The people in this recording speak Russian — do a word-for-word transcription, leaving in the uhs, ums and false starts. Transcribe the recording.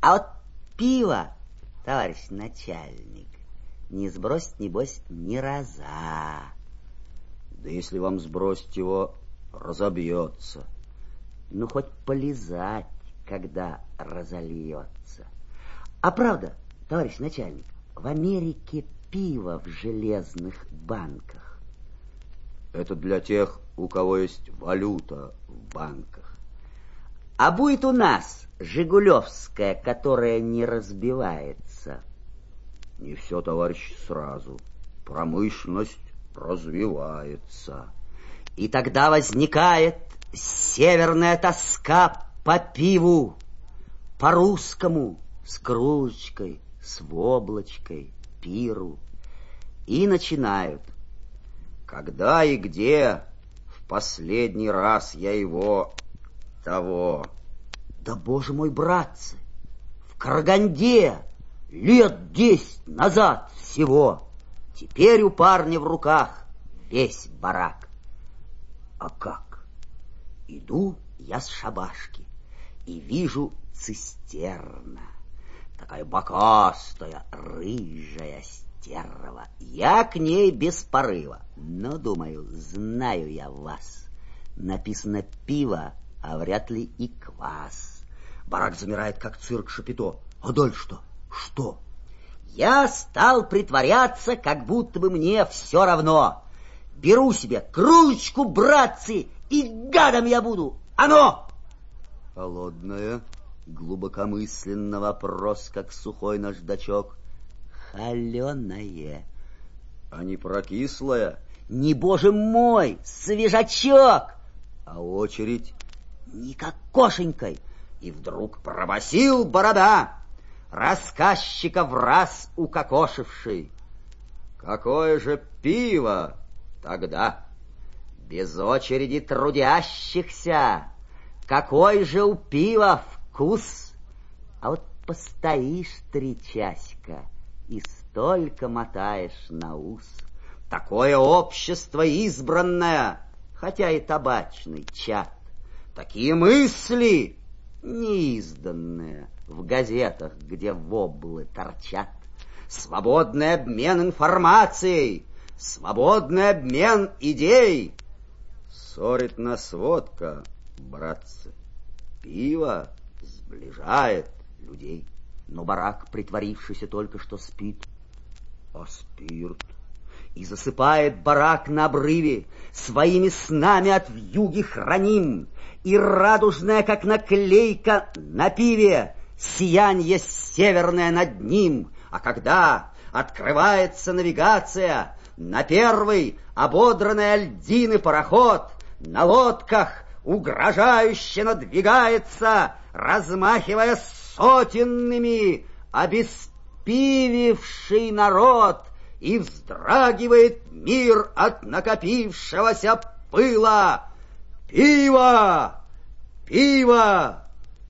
А вот пиво, товарищ начальник, не сбросит, небось, ни раза. Да если вам сбросить его, разобьется. Ну, хоть полизать, когда разольется. А правда, товарищ начальник, в Америке пиво в железных банках. Это для тех, у кого есть валюта в банках. А будет у нас жигулевская, которая не разбивается? Не все, товарищ, сразу. Промышленность развивается. И тогда возникает северная тоска по пиву, по-русскому, с кружечкой, с воблочкой, пиру. И начинают. Когда и где в последний раз я его того? Да, боже мой, братцы, в Караганде лет десять назад всего. Теперь у парня в руках весь барак. А как? Иду я с шабашки и вижу цистерна. Такая бокастая, рыжая стерва. Я к ней без порыва. Но, думаю, знаю я вас. Написано пиво, а вряд ли и квас. Барак замирает, как цирк Шапито. А дальше что? Что? Я стал притворяться, как будто бы мне все равно. Беру себе кружечку, братцы, и гадом я буду. Оно! Холодная, глубокомысленно вопрос, как сухой наждачок. Холеное. А не прокислая? Не, боже мой, свежачок. А очередь? Не как кошенькой. И вдруг пробасил борода, рассказчика в раз укокошивший. Какое же пиво тогда? Без очереди трудящихся. Какой же у пива вкус? А вот постоишь три часика и столько мотаешь на ус. Такое общество избранное, хотя и табачный чад. Такие мысли неизданные в газетах, где воблы торчат. Свободный обмен информацией, свободный обмен идей. Ссорит нас водка, братцы. Пиво сближает людей. Но барак, притворившийся только что, спит. А спирт? И засыпает барак на обрыве. Своими снами от вьюги храним. И радужная, как наклейка на пиве, сиянье северное над ним. А когда открывается навигация, на первый ободранный альдины пароход на лодках угрожающе надвигается, размахивая сотенными, обеспививший народ, и вздрагивает мир от накопившегося пыла. Пиво! Пиво!